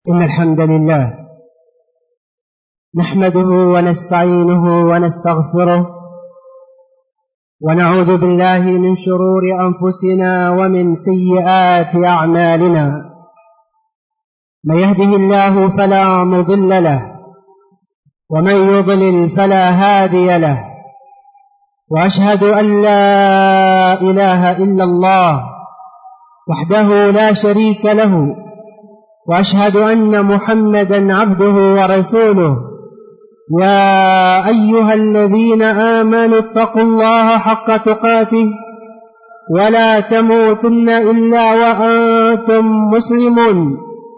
إن الحمد لله نحمده ونستعينه ونستغفره ونعوذ بالله من شرور أنفسنا ومن سيئات أعمالنا. من يهده الله فلا مضل له ومن يضلل فلا هادي له، وأشهد أن لا إله إلا الله وحده لا شريك له، وأشهد أن محمدًا عبده ورسوله. يا أيها الذين آمنوا اتقوا الله حق تقاته ولا تموتن إلا وأنتم مسلمون.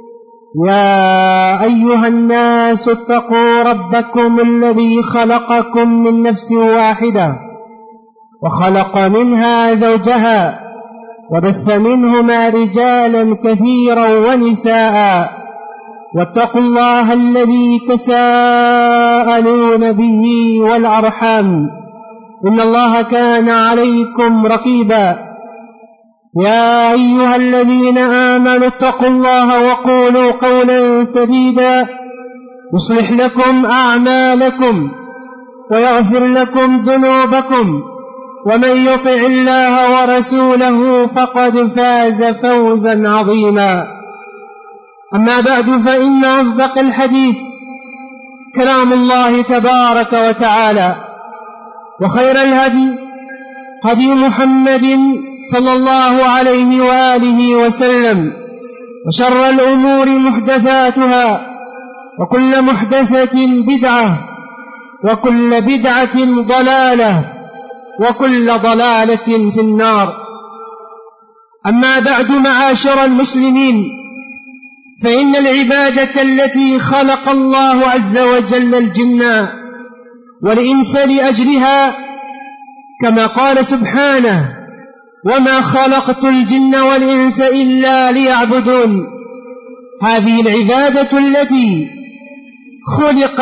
يا أيها الناس اتقوا ربكم الذي خلقكم من نفس واحدة وخلق منها زوجها وبث منهما رجالا كثيرا ونساء، واتقوا الله الذي تساءلون به والأرحام إن الله كان عليكم رقيبا. يا أيها الذين آمنوا اتقوا الله وقولوا قولا سديدا يصلح لكم أعمالكم ويغفر لكم ذنوبكم، ومن يطع الله ورسوله فقد فاز فوزا عظيما. أما بعد، فإن أصدق الحديث كلام الله تبارك وتعالى، وخير الهدي هدي محمد صلى الله عليه وآله وسلم، وشر الأمور محدثاتها، وكل محدثة بدعة، وكل بدعة ضلالة، وكل ضلالة في النار. أما بعد، معاشر المسلمين، فإن العبادة التي خلق الله عز وجل الجن والإنس لأجلها، كما قال سبحانه: وما خلقت الجن والإنس إلا ليعبدون. هذه العبادة التي خلق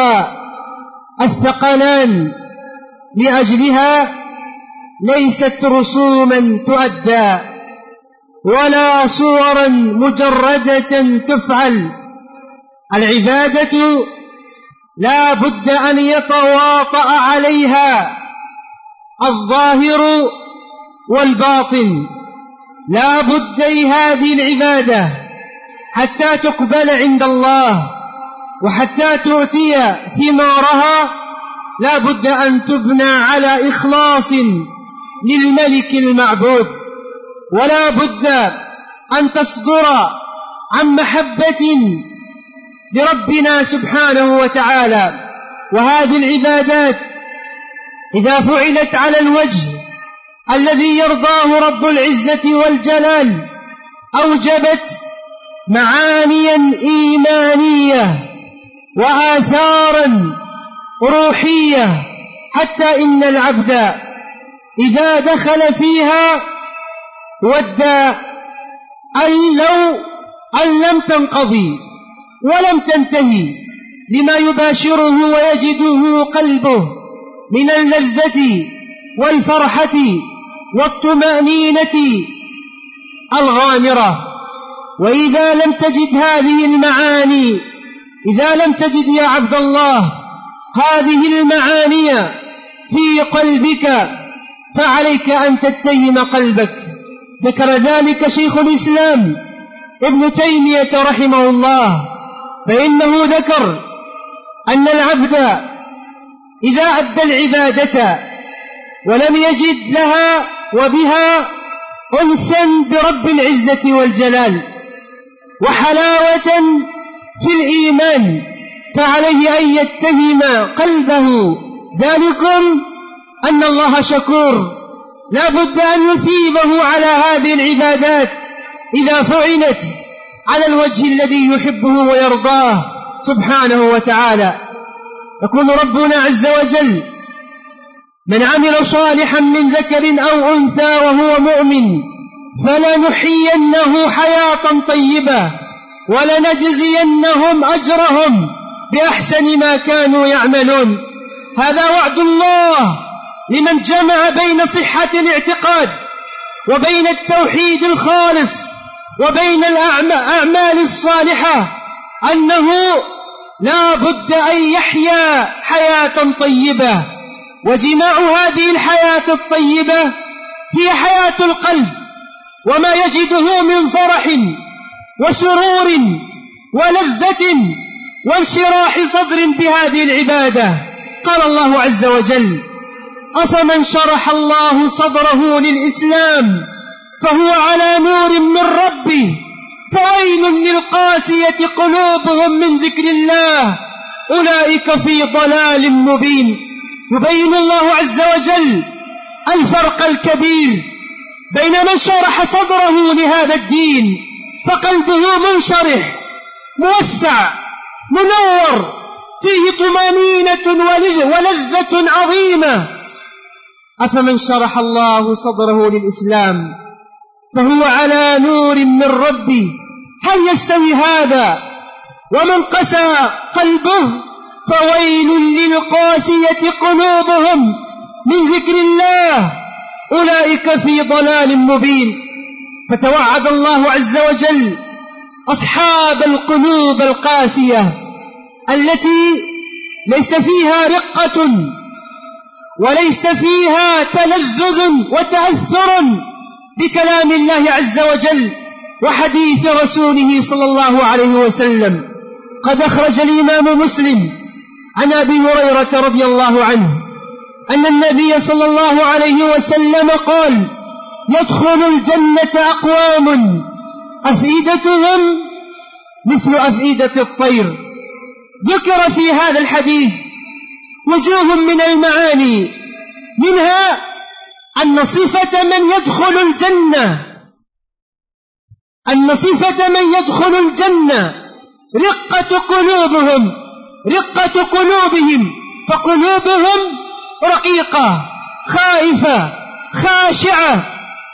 الثقلان لأجلها ليست رسوما تؤدى ولا صورا مجردة تفعل. العبادة لا بد أن يتواطأ عليها الظاهر والباطن. لا بد لهذه العبادة حتى تقبل عند الله وحتى تؤتي ثمارها، لا بد أن تبنى على إخلاص للملك المعبود، ولا بد أن تصدر عن محبة لربنا سبحانه وتعالى. وهذه العبادات إذا فعلت على الوجه الذي يرضاه رب العزة والجلال أوجبت معانيا إيمانية وآثارا روحية، حتى إن العبد إذا دخل فيها ود أن لم تنقضي ولم تنتهي لما يباشره ويجده قلبه من اللذة والفرحة والطمأنينة الغامرة. وإذا لم تجد هذه المعاني، إذا لم تجد يا عبد الله هذه المعاني في قلبك، فعليك أن تتهم قلبك. ذكر ذلك شيخ الإسلام ابن تيمية رحمه الله، فإنه ذكر أن العبد إذا أدى العبادة ولم يجد لها وبها أنسا برب العزة والجلال وحلاوة في الإيمان، فعليه أن يتهم قلبه. ذلكم أن الله شكور، لا بد أن يثيبه على هذه العبادات إذا فعلت على الوجه الذي يحبه ويرضاه سبحانه وتعالى. يقول ربنا عز وجل: من عمل صالحا من ذكر أو أنثى وهو مؤمن فلنحيينه حياة طيبة ولنجزينهم أجرهم بأحسن ما كانوا يعملون. هذا وعد الله لمن جمع بين صحة الاعتقاد وبين التوحيد الخالص وبين الأعمال الصالحة أنه لا بد أن يحيا حياة طيبة، وجماع هذه الحياة الطيبة هي حياة القلب وما يجده من فرح وسرور ولذة وانشراح صدر بهذه العبادة. قال الله عز وجل: أفمن شرح الله صدره للإسلام فهو على نور من ربه فويل للقاسية قلوبهم من ذكر الله أولئك في ضلال مبين. يبين الله عز وجل الفرق الكبير بين من شرح صدره لهذا الدين فقلبه منشرح موسع منور فيه طمأنينة ولذة عظيمة. أفمن شرح الله صدره للإسلام فهو على نور من ربه، هل يستوي هذا ومن قسى قلبه؟ فويل للقاسية قلوبهم من ذكر الله أولئك في ضلال مبين. فتوعد الله عز وجل أصحاب القلوب القاسية التي ليس فيها رقة وليس فيها تلذذ وتأثر بكلام الله عز وجل وحديث رسوله صلى الله عليه وسلم. قد أخرج الإمام مسلم عن أبي هريرة رضي الله عنه أن النبي صلى الله عليه وسلم قال: يدخل الجنة أقوام أفئدتهم مثل أفئدة الطير. ذكر في هذا الحديث وجوه من المعاني، منها أن صفة من يدخل الجنة رقة قلوبهم، فقلوبهم رقيقة خائفة خاشعة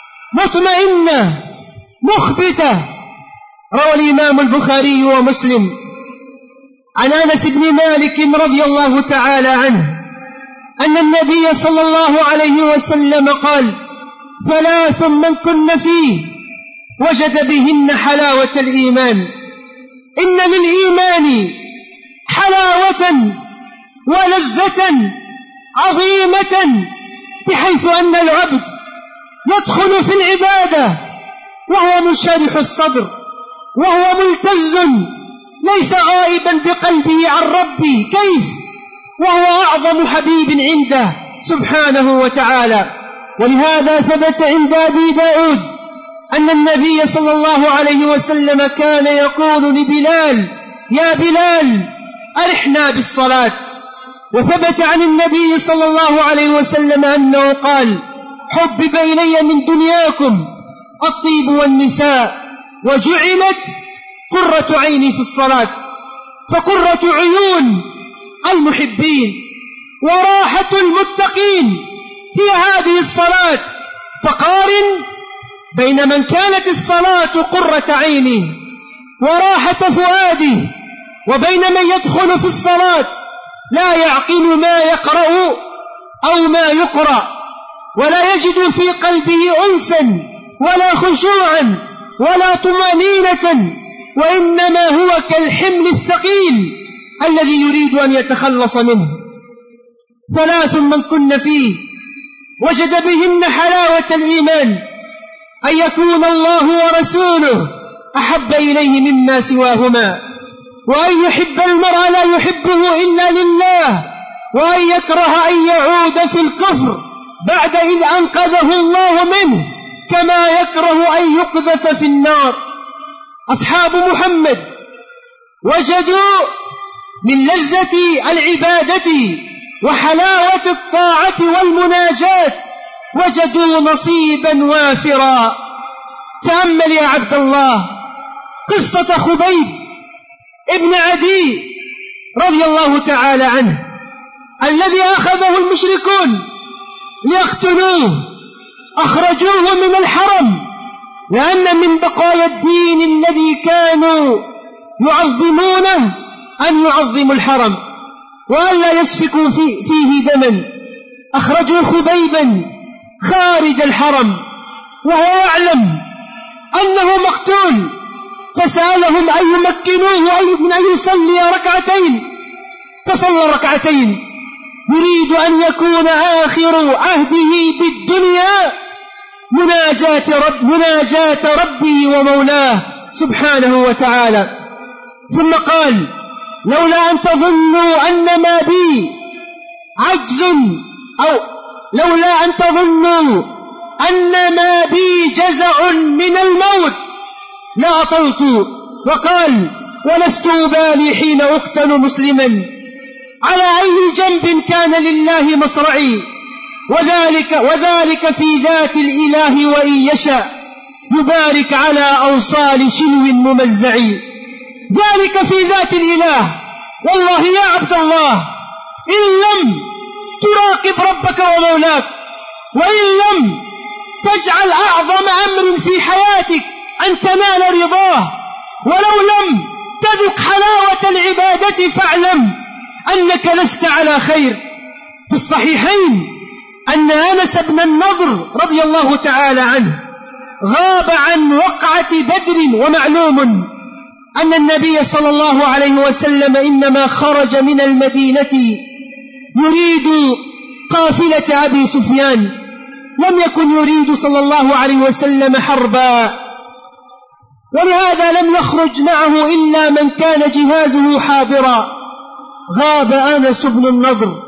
مطمئنة مخبتة. روى الإمام البخاري ومسلم عن أنس بن مالك رضي الله تعالى عنه أن النبي صلى الله عليه وسلم قال: 3 من كن فيه وجد بهن حلاوة الإيمان. إن للإيمان حلاوة ولذة عظيمة بحيث أن العبد يدخل في العبادة وهو منشرح الصدر وهو ملتز ليس غائبا بقلبه عن ربه، كيف وهو أعظم حبيب عنده سبحانه وتعالى. ولهذا ثبت عند أبي داود أن النبي صلى الله عليه وسلم كان يقول لبلال: يا بلال أرحنا بالصلاة. وثبت عن النبي صلى الله عليه وسلم أنه قال: حبب إلي من دنياكم الطيب والنساء وجعلت قرة عيني في الصلاة. فقرة عيون المحبين وراحة المتقين هي هذه الصلاة. فقارن بين من كانت الصلاة قرة عينه وراحة فؤاده وبين من يدخل في الصلاة لا يعقل ما يقرأ أو ما يقرأ ولا يجد في قلبه أنسا ولا خشوعا ولا طمأنينة، وإنما هو كالحمل الثقيل الذي يريد أن يتخلص منه. 3 من كن فيه وجد بهن حلاوة الإيمان: أن يكون الله ورسوله أحب إليه مما سواهما، وأن يحب المرء لا يحبه إلا لله، وأن يكره أن يعود في الكفر بعد إذ أنقذه الله منه، كما يكره أن يقذف في النار. أصحاب محمد وجدوا من لذة العبادة وحلاوة الطاعة والمناجاة وجدوا نصيبا وافرا. تأمل يا عبد الله قصة خبيب ابن عدي رضي الله تعالى عنه الذي أخذه المشركون ليقتلوه، أخرجوه من الحرم لأن من بقايا الدين الذي كانوا يعظمونه أن يعظموا الحرم وألا يسفكوا فيه دما. أخرجوا خبيبا خارج الحرم وهو يعلم أنه مقتول، فسألهم أن يمكنوه من أن يصلي ركعتين، فصلى ركعتين يريد أن يكون آخر عهده بالدنيا مناجاة ربه ومولاه سبحانه وتعالى. ثم قال: لولا أن تظنوا أن ما بي عجز، أو لولا أن تظنوا أن ما بي جزع من الموت لأطلت. وقال: ولست أبالي حين أقتل مسلما على أي جنب كان لله مصرعي، وذلك في ذات الإله وإن يشاء يبارك على أوصال شنو ممزع. ذلك في ذات الإله. والله يا عبد الله، إن لم تراقب ربك ومولاك، وإن لم تجعل أعظم أمر في حياتك أن تنال رضاه، ولو لم تذق حلاوة العبادة، فاعلم أنك لست على خير. في الصحيحين أن أنس بن النضر رضي الله تعالى عنه غاب عن وقعة بدر، ومعلوم أن النبي صلى الله عليه وسلم إنما خرج من المدينة يريد قافلة أبي سفيان، لم يكن يريد صلى الله عليه وسلم حربا، ولهذا لم يخرج معه إلا من كان جهازه حاضرا. غاب أنس بن النضر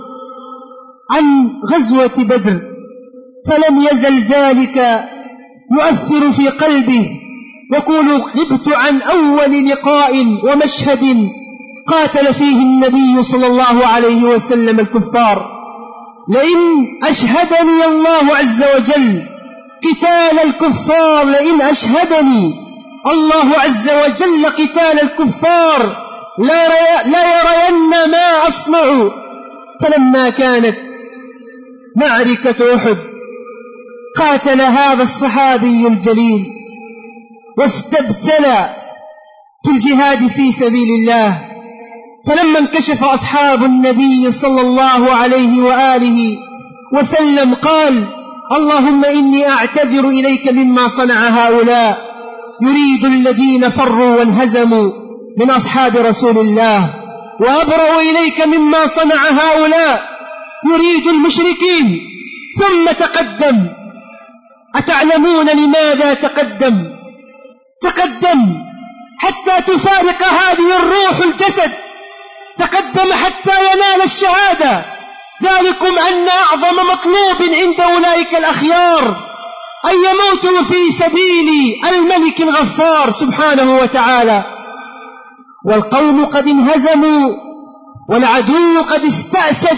عن غزوة بدر، فلم يزل ذلك يؤثر في قلبه، يقول: غبت عن أول لقاء ومشهد قاتل فيه النبي صلى الله عليه وسلم الكفار، لئن أشهدني الله عز وجل قتال الكفار، لئن أشهدني الله عز وجل قتال الكفار لا يرين ما أصنع. فلما كانت معركة أحد قاتل هذا الصحابي الجليل واستبسل في الجهاد في سبيل الله. فلما انكشف أصحاب النبي صلى الله عليه وآله وسلم قال: اللهم إني أعتذر إليك مما صنع هؤلاء، يريد الذين فروا وانهزموا من أصحاب رسول الله، وأبرأ إليك مما صنع هؤلاء، يريد المشركين. ثم تقدم. أتعلمون لماذا تقدم حتى تفارق هذه الروح الجسد، تقدم حتى ينال الشهادة. ذلكم أن أعظم مطلوب عند أولئك الأخيار أن يموتوا في سبيل الملك الغفار سبحانه وتعالى. والقوم قد انهزموا والعدو قد استأسد.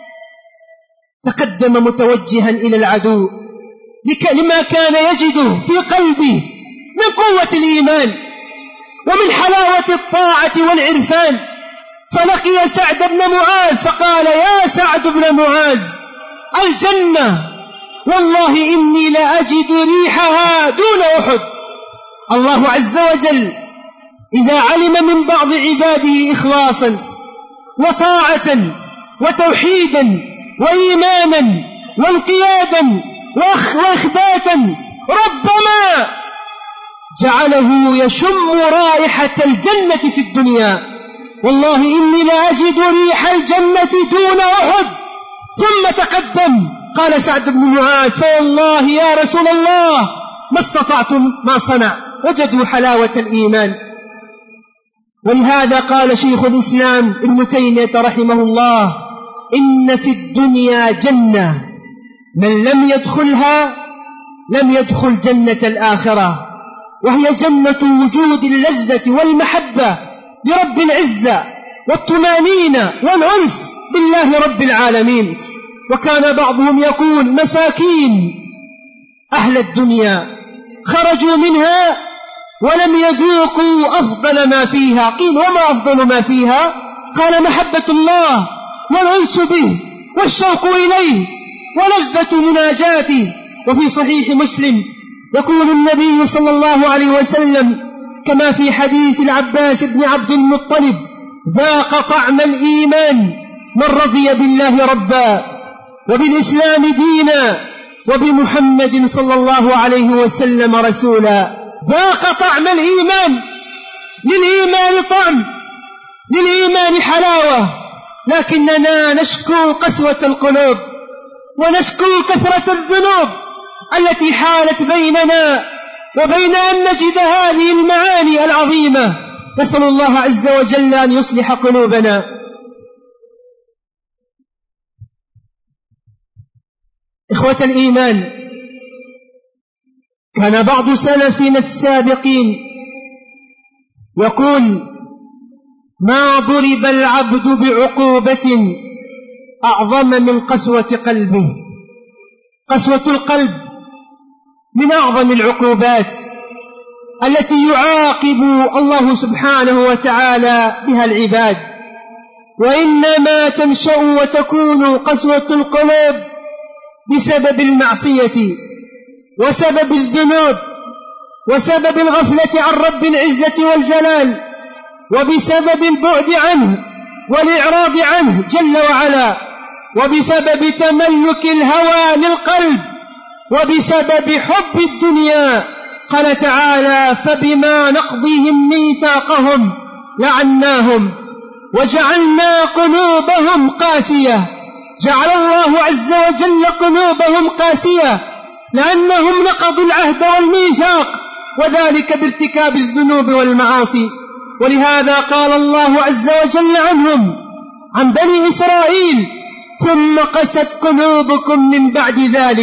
تقدم متوجها إلى العدو لما كان يجده في قلبه من قوة الإيمان ومن حلاوة الطاعة والعرفان. فلقي سعد بن معاذ فقال: يا سعد بن معاذ، الجنة والله إني لأجد ريحها دون أحد. الله عز وجل إذا علم من بعض عباده إخلاصا وطاعة وتوحيدا وإيمانا وانقيادا وإخباتا، ربما جعله يشم رائحة الجنة في الدنيا. والله إني لأجد ريح الجنة دون أحد. ثم تقدم. قال سعد بن معاذ: فوالله يا رسول الله ما استطعتم ما صنع. وجدوا حلاوة الإيمان. ولهذا قال شيخ الإسلام ابن تيمية رحمه الله: إن في الدنيا جنة من لم يدخلها لم يدخل جنة الآخرة، وهي جنة وجود اللذة والمحبة لرب العزة والطمانينة والأنس بالله رب العالمين. وكان بعضهم يقول: مساكين أهل الدنيا خرجوا منها ولم يذوقوا أفضل ما فيها. قيل: وما أفضل ما فيها؟ قال: محبة الله والأنس به والشوق إليه ولذة مناجاته. وفي صحيح مسلم يقول النبي صلى الله عليه وسلم كما في حديث العباس بن عبد المطلب: ذاق طعم الإيمان من رضي بالله ربا وبالإسلام دينا وبمحمد صلى الله عليه وسلم رسولا. ذاق طعم الإيمان للإيمان طعم، للإيمان حلاوة، لكننا نشكو قسوة القلوب ونشكو كثرة الذنوب التي حالت بيننا وبين أن نجد هذه المعاني العظيمة. نسأل الله عز وجل أن يصلح قلوبنا. إخوة الإيمان، كان بعض سلفنا السابقين يقول: ما ضرب العبد بعقوبة أعظم من قسوة قلبه. قسوة القلب من أعظم العقوبات التي يعاقب الله سبحانه وتعالى بها العباد، وإنما تنشأ وتكون قسوة القلوب بسبب المعصية وسبب الذنوب وسبب الغفلة عن رب العزة والجلال، وبسبب البعد عنه والإعراض عنه جل وعلا، وبسبب تملك الهوى للقلب، وبسبب حب الدنيا. قال تعالى: فبما نقضهم ميثاقهم لعناهم وجعلنا قلوبهم قاسية. جعل الله عز وجل قلوبهم قاسية لأنهم نقضوا العهد والميثاق، وذلك بارتكاب الذنوب والمعاصي. ولهذا قال الله عز وجل عنهم، عن بني إسرائيل: ثم قست قلوبكم من بعد ذلك،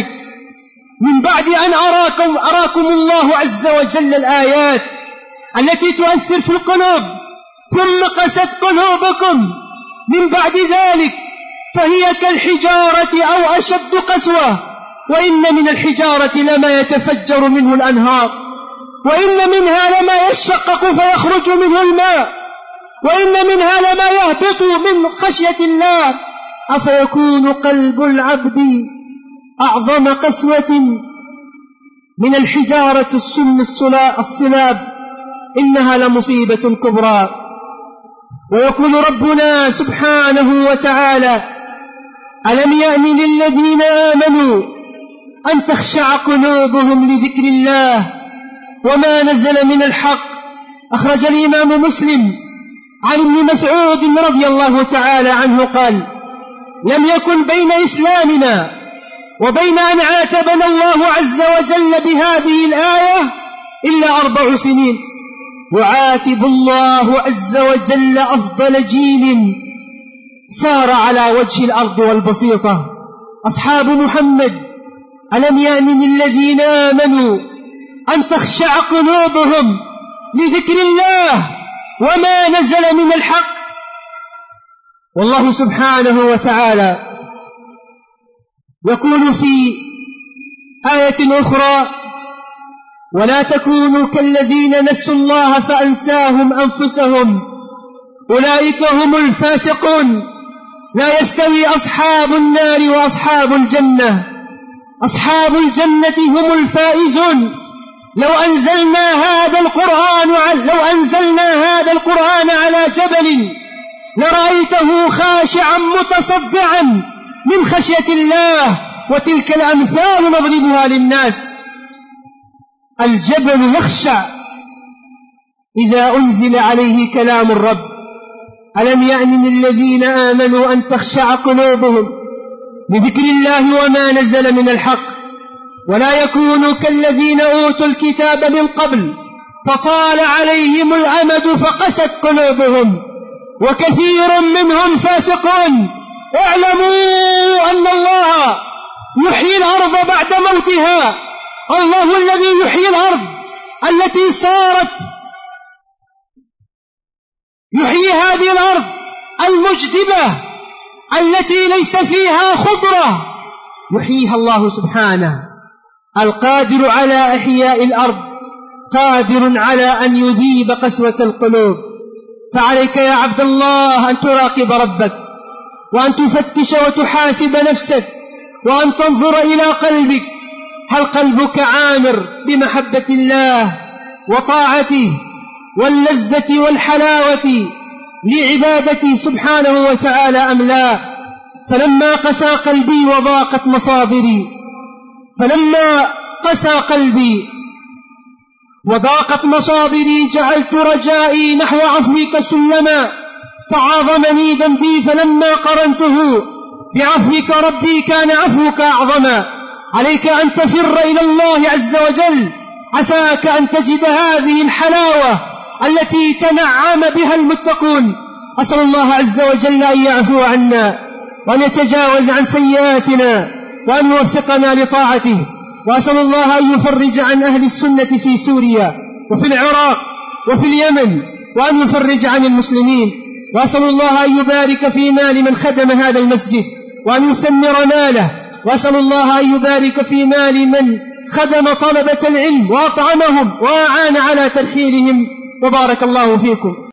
من بعد أن أراكم الله عز وجل الآيات التي تؤثر في القلوب، ثم قست قلوبكم من بعد ذلك فهي كالحجارة أو أشد قسوة. وإن من الحجارة لما يتفجر منه الأنهار، وإن منها لما يشقق فيخرج منه الماء، وإن منها لما يهبط من خشية الله. أفيكون قلب العبد أعظم قسوة من الحجارة السم الصلاب؟ إنها لمصيبة كبرى. ويقول ربنا سبحانه وتعالى: ألم يأن للذين آمنوا أن تخشع قلوبهم لذكر الله وما نزل من الحق. أخرج الإمام مسلم عن ابن مسعود رضي الله تعالى عنه قال: لم يكن بين إسلامنا وبين أن عاتبنا الله عز وجل بهذه الآية إلا 4 سنين. يعاتب الله عز وجل أفضل جيل سار على وجه الأرض والبسيطة، أصحاب محمد. ألم يأن للذين آمنوا أن تخشع قلوبهم لذكر الله وما نزل من الحق. والله سبحانه وتعالى يقول في آية أخرى: ولا تكونوا كالذين نسوا الله فأنساهم أنفسهم أولئك هم الفاسقون. لا يستوي أصحاب النار وأصحاب الجنة، أصحاب الجنة هم الفائزون. لو أنزلنا هذا القرآن على جبل لرأيته خاشعا متصدعا من خشية الله. وتلك الأمثال نضربها للناس. الجبل يخشع إذا أنزل عليه كلام الرب. ألم يأن للذين آمنوا أن تخشع قلوبهم لذكر الله وما نزل من الحق ولا يكونوا كالذين أوتوا الكتاب من قبل فطال عليهم الأمد فقست قلوبهم وكثير منهم فاسقون. اعلموا أن الله يحيي الأرض بعد موتها. الله الذي يحيي الأرض التي صارت، يحيي هذه الأرض المجدبة التي ليس فيها خضرة، يحييها الله سبحانه. القادر على إحياء الأرض قادر على أن يذيب قسوة القلوب. فعليك يا عبد الله أن تراقب ربك، وأن تفتش وتحاسب نفسك، وأن تنظر إلى قلبك. هل قلبك عامر بمحبة الله وطاعته واللذة والحلاوة لعبادته سبحانه وتعالى أم لا؟ فلما قسى قلبي وضاقت مصادري، فلما قسى قلبي وضاقت مصادري جعلت رجائي نحو عفوك سلما تعاظمني ذنبي فلما قرنته بعفوك ربي كان عفوك أعظما عليك أن تفر إلى الله عز وجل عساك أن تجد هذه الحلاوة التي تنعم بها المتقون. أسأل الله عز وجل أن يعفو عنا وأن يتجاوز عن سيئاتنا وأن يوفقنا لطاعته. وأسأل الله أن يفرج عن أهل السنة في سوريا وفي العراق وفي اليمن وأن يفرج عن المسلمين. وأسأل الله أن يبارك في مال من خدم هذا المسجد وأن يثمر ماله. وأسأل الله أن يبارك في مال من خدم طلبة العلم وأطعمهم وأعان على ترحيلهم. وبارك الله فيكم.